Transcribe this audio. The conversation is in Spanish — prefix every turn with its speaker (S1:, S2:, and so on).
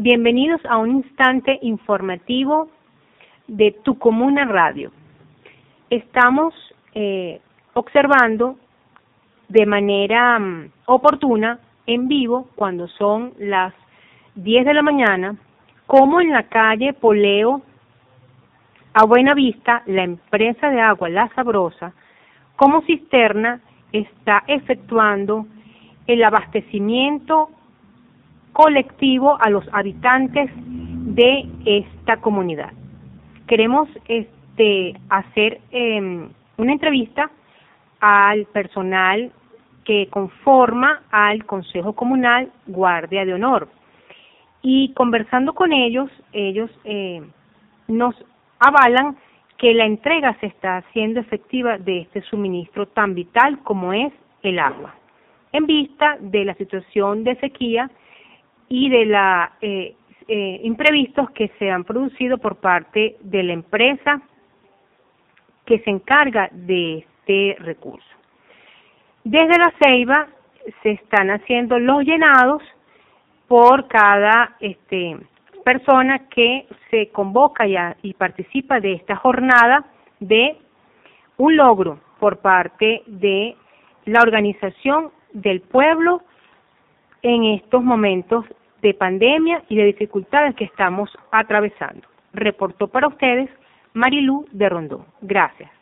S1: Bienvenidos a un instante informativo de Tu Comuna Radio. Estamos observando de manera oportuna, en vivo, cuando son las 10 de la mañana, cómo en la calle Poleo, a Buenavista, la empresa de agua La Sabrosa, como cisterna, está efectuando el abastecimiento colectivo a los habitantes de esta comunidad. Queremos hacer una entrevista al personal que conforma al Consejo Comunal Guardia de Honor, y conversando con ellos nos avalan que la entrega se está haciendo efectiva de este suministro tan vital como es el agua, en vista de la situación de sequía y de la imprevistos que se han producido por parte de la empresa que se encarga de este recurso. Desde La Ceiba se están haciendo los llenados por cada persona que se convoca y participa de esta jornada de un logro por parte de la organización del pueblo en estos momentos de pandemia y de dificultades que estamos atravesando. Reportó para ustedes Marilú de Rondón. Gracias.